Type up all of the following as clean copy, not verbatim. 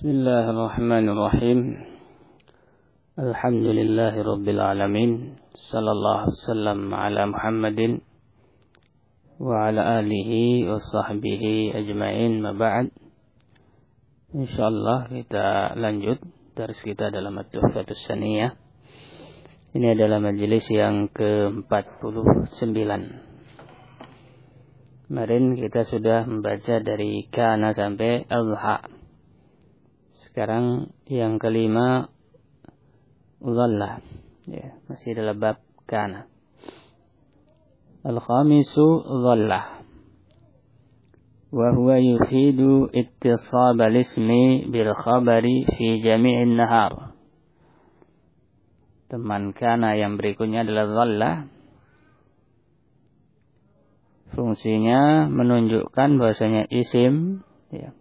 Bismillahirrahmanirrahim. Alhamdulillahi rabbil alamin. Sallallahu wasallam ala Muhammadin wa ala alihi wa sahbihi ajma'in, ma ba'd. Insyaallah kita lanjut dars kita dalam At-Tuhfatus Saniyah. Ini adalah majelis yang ke-49. Kemarin kita sudah membaca dari kana sampai al-ha. Sekarang yang kelima dhalla, ya, masih dalam bab kana. Al-khamisu dhalla, wa huwa yufidu ittisab al-ismi bil khabari fi jami'in nahar. Teman kana yang berikutnya adalah dhalla. Fungsinya menunjukkan bahwasanya isim, ya,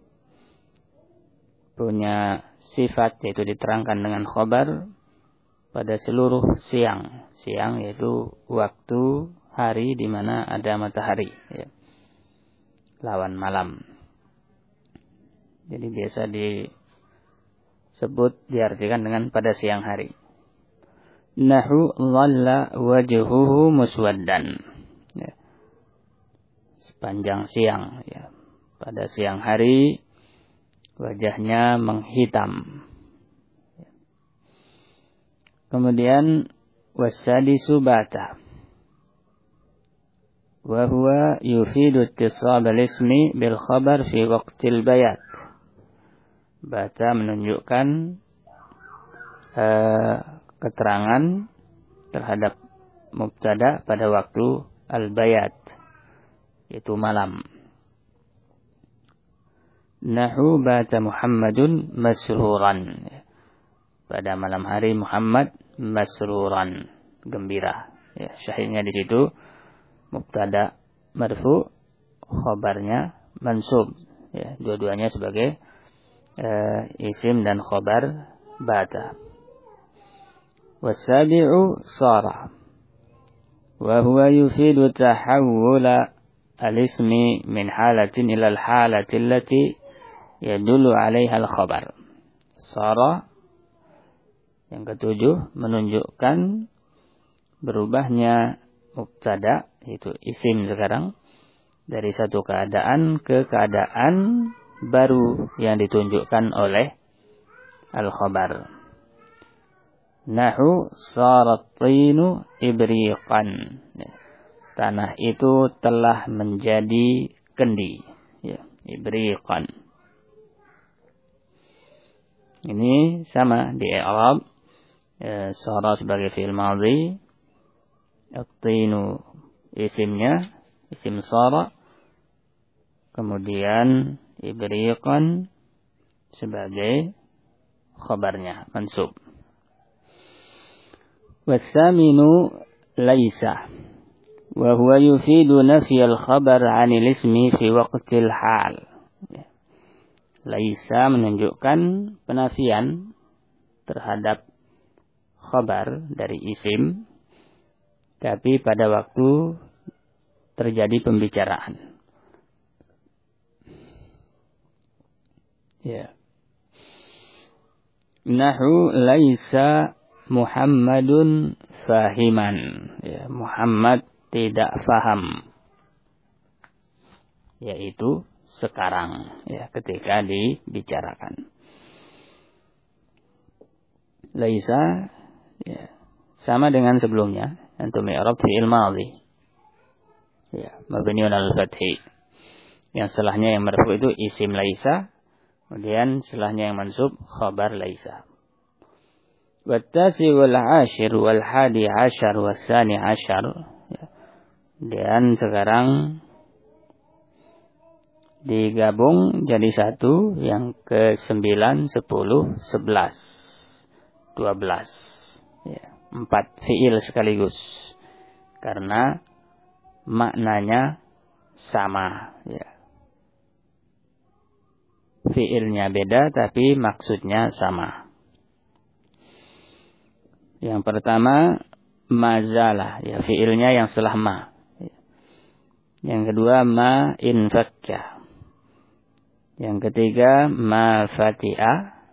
punya sifat, yaitu diterangkan dengan khabar pada seluruh siang. Siang yaitu waktu hari di mana ada matahari, ya, lawan malam. Jadi biasa disebut, diartikan dengan pada siang hari. Nahu dhalla wajhuhu muswaddan, ya, sepanjang siang, ya, pada siang hari wajahnya menghitam. Kemudian wasadisu bata, wa huwa yufidu ittisab al-ismi bil khabar fi waqtil bayat. Bata menunjukkan keterangan terhadap mubtada pada waktu al-bayat, yaitu malam. Nahu bata Muhammadun masruran, pada malam hari Muhammad masruran, gembira. Ya, syahidnya di situ mubtada marfu, khabarnya mansub. Ya, dua-duanya sebagai isim dan khabar bata. Wasabi'u sara, wa huwa yufidu tahawula al-ismi min halatin ila al-halati allati yadullu 'alaiha al-khabar. Sara yang ketujuh menunjukkan berubahnya mubtada, yaitu isim sekarang, dari satu keadaan ke keadaan baru yang ditunjukkan oleh al-khabar. Nahu sarat tinu ibriqan, tanah itu telah menjadi kendi, ya, ibriqan. Ini sama di i'rab, sara sebagai fi'il madhi, at-tinu isimnya, isim sara, kemudian ibriqan sebagai khabarnya, mansub. Wasaminu laisa, wa huwa yufidu nafi al-khabar 'anil ismi fi waqtil hal. Laisa menunjukkan penafian terhadap khabar dari isim, tapi pada waktu terjadi pembicaraan. Ya. Nahu laisa Muhammadun fahiman, ya, Muhammad tidak faham, yaitu sekarang, ya, ketika dibicarakan. Laisa, ya, sama dengan sebelumnya, antum i'rab fi'il madhi, ya, mabniun al-fathi. Yang setelahnya yang marfu itu isim laisa, kemudian setelahnya yang mansub khabar laisa. Wattasi wal ashir wal hadi ashar wasani ashar, ya. Dan sekarang digabung jadi satu, yang ke-9, 10, 11, 12, ya, 4 fi'il sekaligus, karena maknanya sama, ya. Fi'ilnya beda tapi maksudnya sama. Yang pertama mazalah, ya, fi'ilnya yang setelah ma. Yang kedua ma infakka. Yang ketiga ma fati'ah.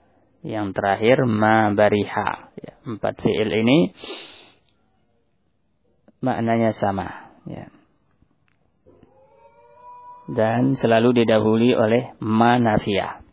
Yang terakhir ma bariha. Ya, 4 fi'il ini maknanya sama. Ya. Dan selalu didahului oleh ma nafiyah.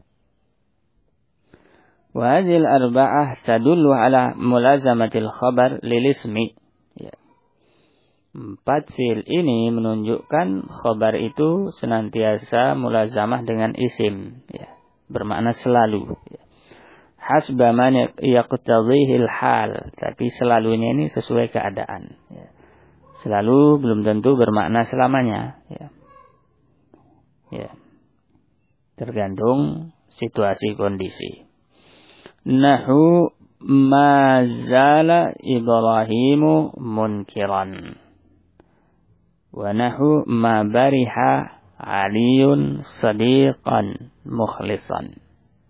Wa hadhil arba'ah tadullu ala mulazamatil khabar lil ismi. Ya. 4 fi'il ini menunjukkan khabar itu senantiasa mulazamah dengan isim. Ya. Bermakna selalu. Ya. Hasba man yaqtadhihil hal, tapi selalunya ini sesuai keadaan. Ya. Selalu belum tentu bermakna selamanya. Ya. Ya. Tergantung situasi kondisi. Nahu ma zala Ibrahimu munkiran. Wa nahu ma bariha Aliyun sadiqan mukhlisan.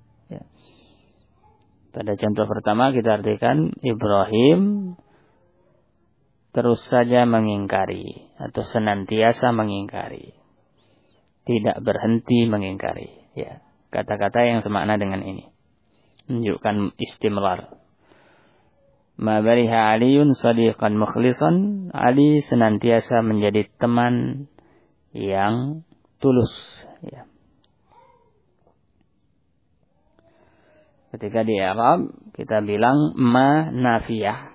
Pada contoh pertama kita artikan Ibrahim terus saja mengingkari atau senantiasa mengingkari. Tidak berhenti mengingkari. Ya, kata-kata yang semakna dengan ini. Menunjukkan istimrar. Ma bariha Aliyun sadiqan mukhlisan. Ali senantiasa menjadi teman yang tulus. Ya. Ketika di Arab kita bilang ma nafiyah.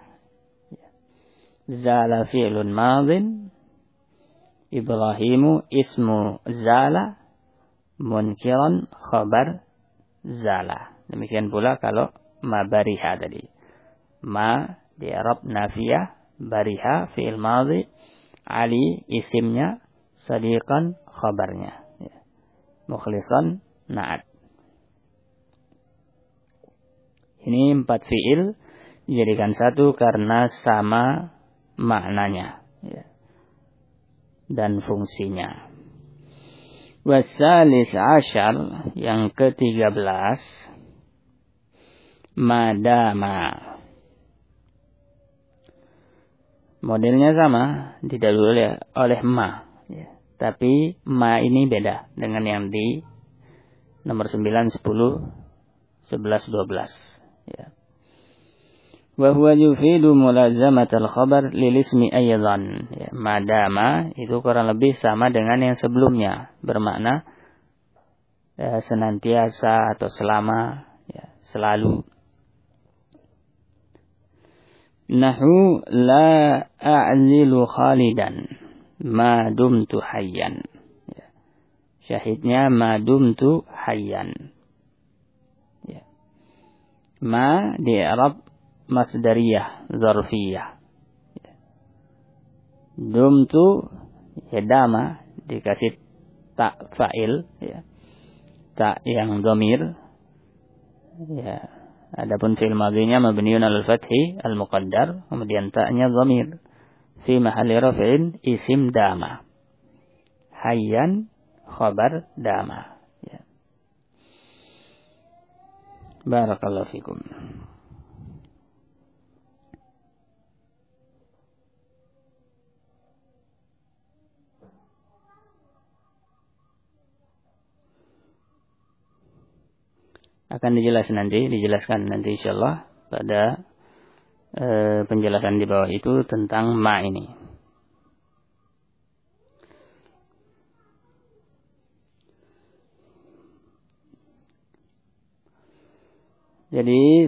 Zala fi'lun madhin. Ibrahimu ismu zala. Munkiran khabar zala. Demikian pula kalau ma bariha tadi. Ma di Arab nafiyah. Bariha fi'il madhi. Ali isimnya. Sadiqan khabarnya. Mukhlisan na'at. Ini 4 fi'il dijadikan satu karena sama maknanya ya, dan fungsinya. Wasalis asyar yang ke-13 madama. Modelnya sama, didahului oleh ma ya. Tapi ma ini beda dengan yang di nomor 9, 10, 11, 12 ya. Wa huwa yufidu mulazamatal khabar lil ismi aydan. Ya, madama itu kurang lebih sama dengan yang sebelumnya, bermakna senantiasa atau selama ya, selalu. Nahu la a'zilu khalidan ma dumtu hayyan. Ya. Syahidnya ma dumtu hayyan. Ma di Arab masdariyah, zarfiyah. Dumtu ya dama dikasih tak fa'il ya. Tak yang dhamir. Ya. Adapun fi'il madhinya mabniun 'alal fathi al-muqaddar, kemudian ta'nya dhamir. Fi mahalli raf'in isim dama. Hayyan khabar dama. Barakallahu fikum. Akan dijelaskan nanti insyaallah pada penjelasan di bawah itu tentang ma ini. Jadi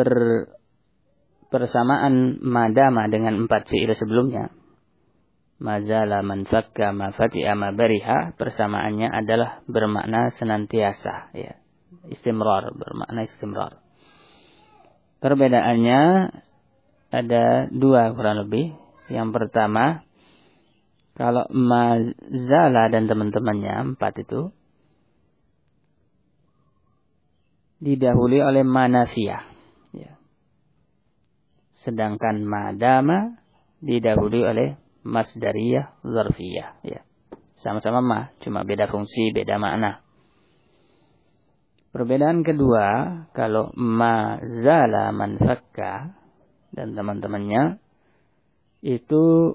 persamaan madama dengan 4 fi'il sebelumnya. Mazala, man fakka, ma fati'a, ma bariha. Persamaannya adalah bermakna senantiasa. Ya. Istimrar, bermakna istimrar. Perbedaannya ada 2 kurang lebih. Yang pertama, kalau mazala dan teman-temannya 4 itu didahului oleh manafiyah. Ya. Sedangkan madama didahului oleh masdariyah zarfiyah. Ya. Sama-sama ma, cuma beda fungsi, beda makna. Perbedaan kedua, kalau ma zala man fakka dan teman-temannya itu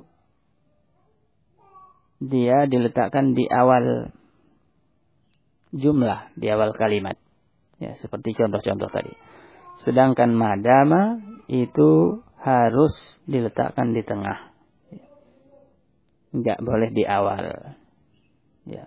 dia diletakkan di awal jumlah, di awal kalimat. Ya, seperti contoh-contoh tadi. Sedangkan madama itu harus diletakkan di tengah. Enggak boleh di awal. Ya.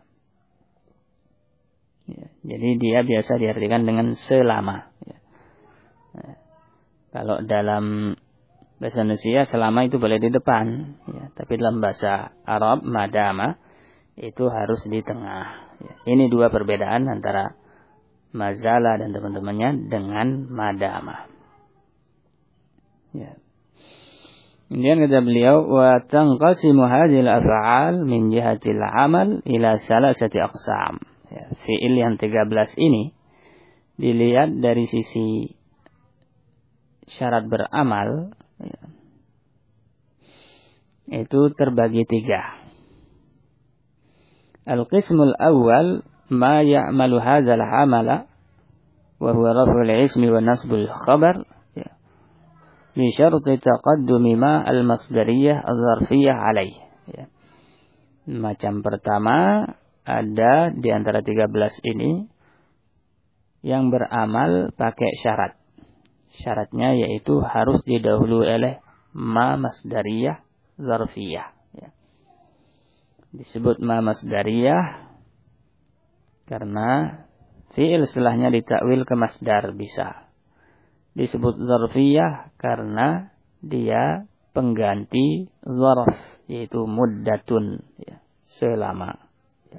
Ya, jadi dia biasa diartikan dengan selama. Ya. Nah, kalau dalam bahasa Indonesia selama itu boleh di depan. Ya. Tapi dalam bahasa Arab madama itu harus di tengah. Ya. Ini dua perbedaan antara mazala dan teman-temannya dengan madama. Ya. Kemudian kata beliau, wa tanqasimu hadhil af'al min jihatil amal ila salasati aqsam. Ya, fi'il yang 13 ini dilihat dari sisi syarat beramal, ya, itu terbagi 3. Al-qismul awal ma ya'malu hadzal amala wa huwa raf'ul ismi wa nasbul khabar bi syarti taqaddumi ma al-masdariyah adz-dzarfiyyah alaih. Ya. Macam pertama ada di antara 13 ini yang beramal pakai syarat. Syaratnya yaitu harus didahului oleh ma masdariyah dzarfiyyah. Ya. Disebut ma masdariyah karena fi'il setelahnya ditakwil ke masdar bisa. Disebut zarfiyah karena dia pengganti zarf, yaitu muddatun, ya, selama. Ya.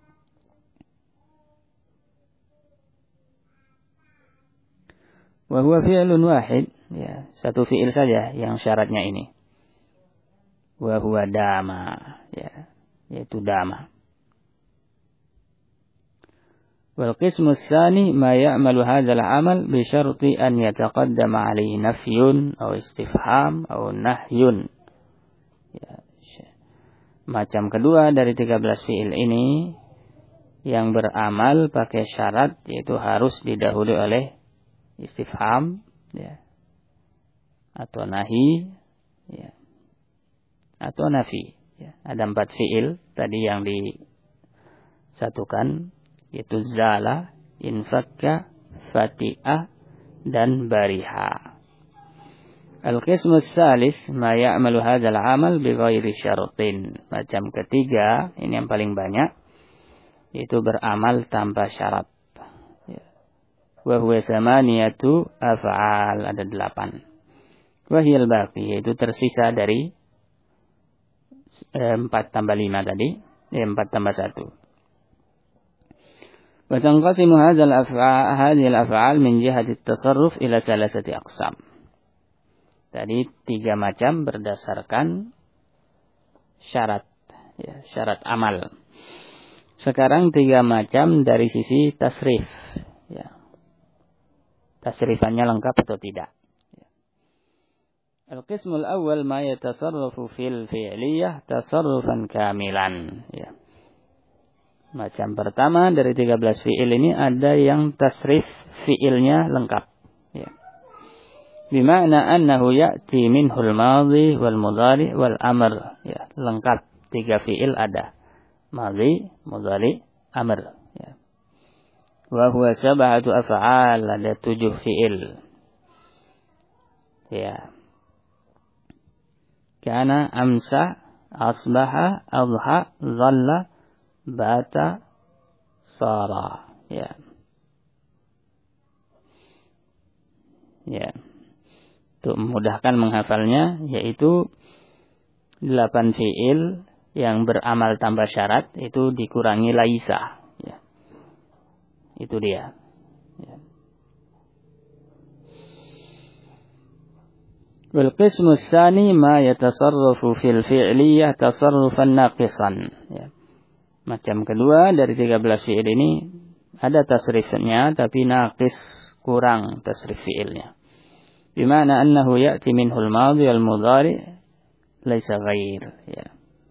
Wa huwa fi'lun wahid, ya, satu fi'il saja yang syaratnya ini. Wa huwa dama, ya, yaitu dama. Wal qismu tsani ma ya'malu hadzal amal bi syarti an yataqaddama alaihi nafyun aw istifham aw nahyun. Ya. Macam kedua dari 13 fi'il ini yang beramal pakai syarat yaitu harus didahului oleh istifham, ya, atau nahi, ya, atau nafi. Ya. Ada 4 fi'il tadi yang disatukan, yaitu zala, infakka, fati'ah, dan bariha. Al-qismu tsalis ma ya'malu hadzal amal bi ghairi syaratin. Macam ketiga, ini yang paling banyak, yaitu beramal tanpa syarat. Ya. Wa huwa tsamaniyatu af'al, ada 8. Wa hiyal baqi, yaitu tersisa dari 4 tambah 5 tadi, 4 tambah 1. وتنقسم هذه الأفعال من جهة التصرف إلى 3 أقسام. Tadi 3 macam berdasarkan syarat, ya, syarat amal. Sekarang 3 macam dari sisi tasrif, ya. Tasrifannya lengkap atau tidak. Ya. Al-qismul awal ma yatasarrafu fil fi'liyah tasarrufan kamilan, ya. Macam pertama dari 13 fi'il ini ada yang tasrif fi'ilnya lengkap. Ya. Bima'na annahu ya'ti minhul madhi wal mudhari wal amr. Ya, lengkap 3 fi'il ada. Madhi, mudhari, amr. Ya. Wa huwa 7 af'al, ada 7 fi'il. Ya. Kana, amsa, asbaha, adha, dhalla, bata, sara. Ya. Ya. Untuk memudahkan menghafalnya, yaitu 8 fi'il yang beramal tanpa syarat itu dikurangi laisa. Ya. Itu dia. Ya. Wal qismu tsani ma yatasarrafu fil fi'liyah tasarrufan naqisan. Ya. Macam kedua dari 13 fi'il ini ada tasrifnya tapi naqis, kurang tasrif fi'ilnya. Bimana annahu ya'ti minhul madhi wal mudhari laisa ghair. Ya.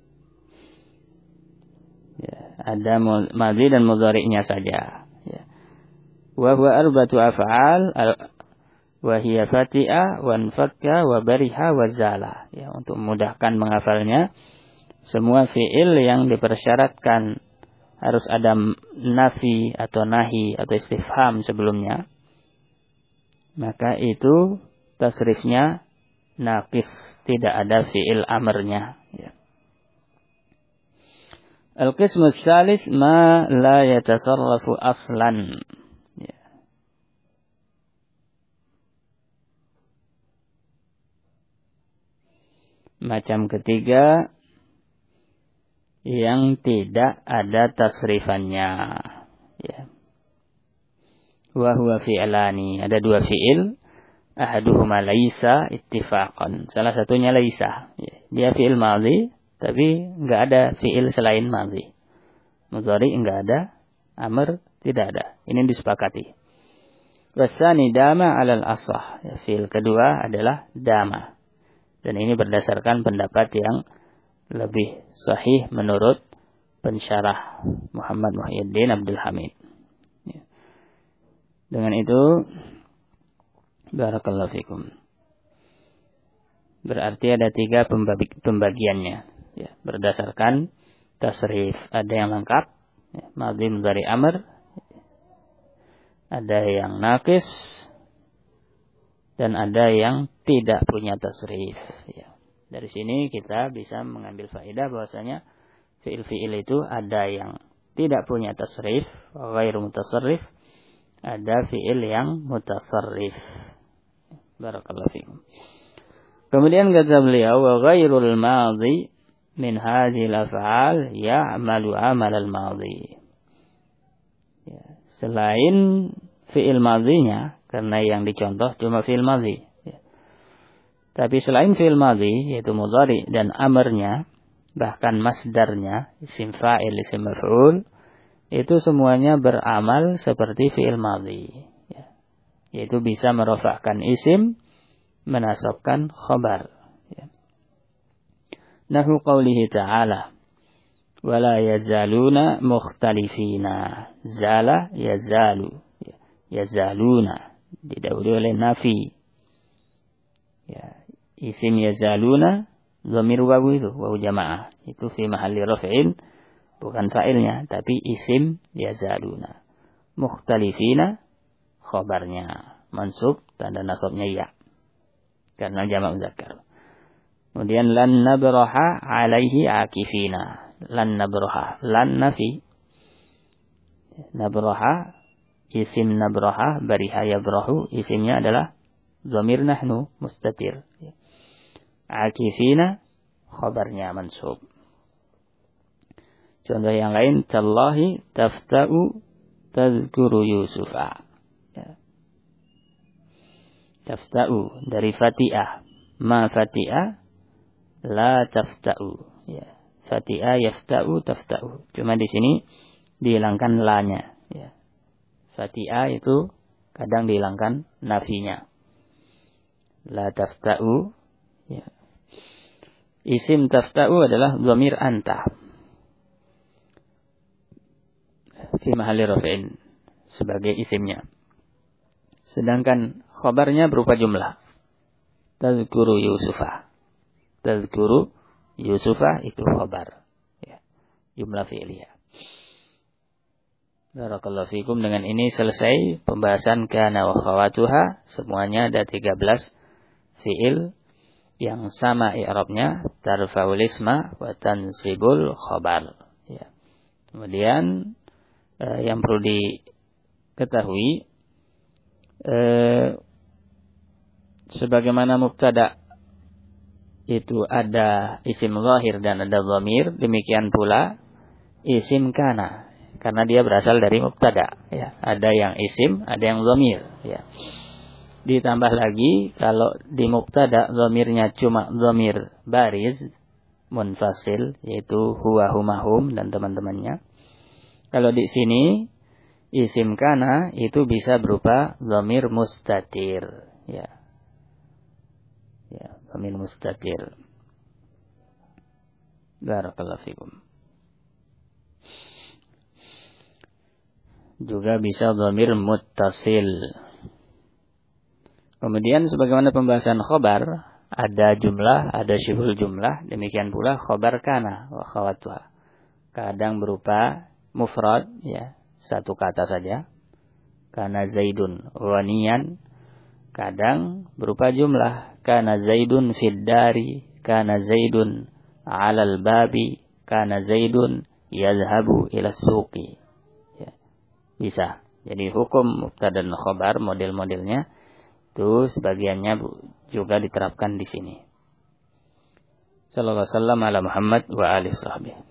Ya, ada madhi dan mudhari'nya saja. Ya. Wa huwa 4 af'al wa hiya fati'ah wa anfakka wa bariha wa zala. Ya, untuk memudahkan menghafalnya, semua fi'il yang dipersyaratkan harus ada nafi atau nahi atau istifham sebelumnya, maka itu tasrifnya naqis, tidak ada fi'il amarnya. Ya. Al-qismu tsalis ma la yatasarrafu aslan. Ya. Macam ketiga yang tidak ada tasrifannya. Ya. Wa huwa fi'lani, ada dua fi'il, ahaduhuma laisa ittifaqan. Salah satunya laisa. Ya. Dia fi'il madhi, tapi enggak ada fi'il selain madhi. Mudhari enggak ada, amr tidak ada. Ini disepakati. Wasani dama 'alal asah. Ya, fi'il kedua adalah dama. Dan ini berdasarkan pendapat yang lebih sahih menurut pensyarah Muhammad Muhyiddin Abdul Hamid. Ya. Dengan itu, barakallahu fikum. Berarti ada 3 pembagiannya. Ya, berdasarkan tasrif. Ada yang lengkap, ya, madhi mudhari amr. Ada yang naqis. Dan ada yang tidak punya tasrif. Ya. Dari sini kita bisa mengambil faedah bahwasanya fi'il-fi'il itu ada yang tidak punya tasrif, ghairu mutasarrif, ada fi'il yang mutasarrif. Barakallahu fikum. Kemudian kata beliau, wa ghairul madhi min hadhil af'al ya'malu 'amal al-madhi. Ya, selain fi'il madhinya, karena yang dicontoh cuma fi'il madhi. Ya. Tapi selain fi'il madhi, yaitu mudhari dan amarnya, bahkan masdarnya, isim fa'il, isim maf'ul, itu semuanya beramal seperti fi'il madhi. Ya. Yaitu bisa merofakkan isim, menasabkan khabar. Ya. Nahu qawlihi ta'ala, wala yazaluna mukhtalifina. Zala yazalu. Ya. Yazaluna. Didahului oleh nafi. Ya. Isim yazaluna, dhamir wawu itu, wawu jamaah. Itu fi mahalli raf'in, bukan fa'ilnya, tapi isim yazaluna. Mukhtalifina, khabarnya. Mansub, tanda nasabnya ya. Karena jamak muzakkar. Kemudian lan nabraha alaihi akifina. Lan nabraha. Lan nafi. Nabraha. Isim nabraha. Bariha yabrahu. Isimnya adalah dhamir nahnu. Mustatir. Akifina. Khabarnya mansub. Contoh yang lain. Tallahi tafta'u tazkuru Yusufa. Tafta'u dari fati'ah. Ma fati'ah la tafta'u. Ya. Fati'ah yafta'u tafta'u. Cuma di sini dihilangkan la-nya. Ya. Fati'ah itu kadang dihilangkan nafinya. La tafta'u. Ya. Isim tafta'u adalah dhamir anta. Fi mahalli raf'in. Sebagai isimnya. Sedangkan khabarnya berupa jumlah. Tazkuru Yusufa. Tazkuru Yusufa itu khabar. Ya. Jumlah fi'liyah. Barakallahu fikum. Dengan ini selesai pembahasan kana wa khawatuha. Semuanya ada 13 fi'il yang sama i'rabnya. Tarfa'ul isma wa tansibul khabar. Ya. Kemudian yang perlu diketahui, sebagaimana mubtada itu ada isim zahir dan ada dhamir, demikian pula isim kana, karena dia berasal dari mubtada. Ya. Ada yang isim, ada yang dhamir. Ya. Ditambah lagi kalau di mubtada dhamirnya cuma dhamir bariz munfasil, yaitu huwa huma hum dan teman-temannya. Kalau di sini isim kana itu bisa berupa dhamir mustatir. Ya. Ya, dhamir mustatir. Barakallahu fikum. Juga bisa dhamir muttasil. Kemudian sebagaimana pembahasan khabar, ada jumlah, ada syibhul jumlah, demikian pula khabar kana wa khawatuha. Kadang berupa mufrad, ya, satu kata saja. Kana Zaidun ghaniyan. Kadang berupa jumlah. Kana Zaidun fid dari, kana Zaidun 'alal babi, kana Zaidun yadhhabu ila suqi. Ya, bisa. Jadi hukum mubtada dan khabar model-modelnya itu sebagiannya juga diterapkan di sini. Sallallahu alaihi wasallam ala Muhammad wa alihi sahbihi.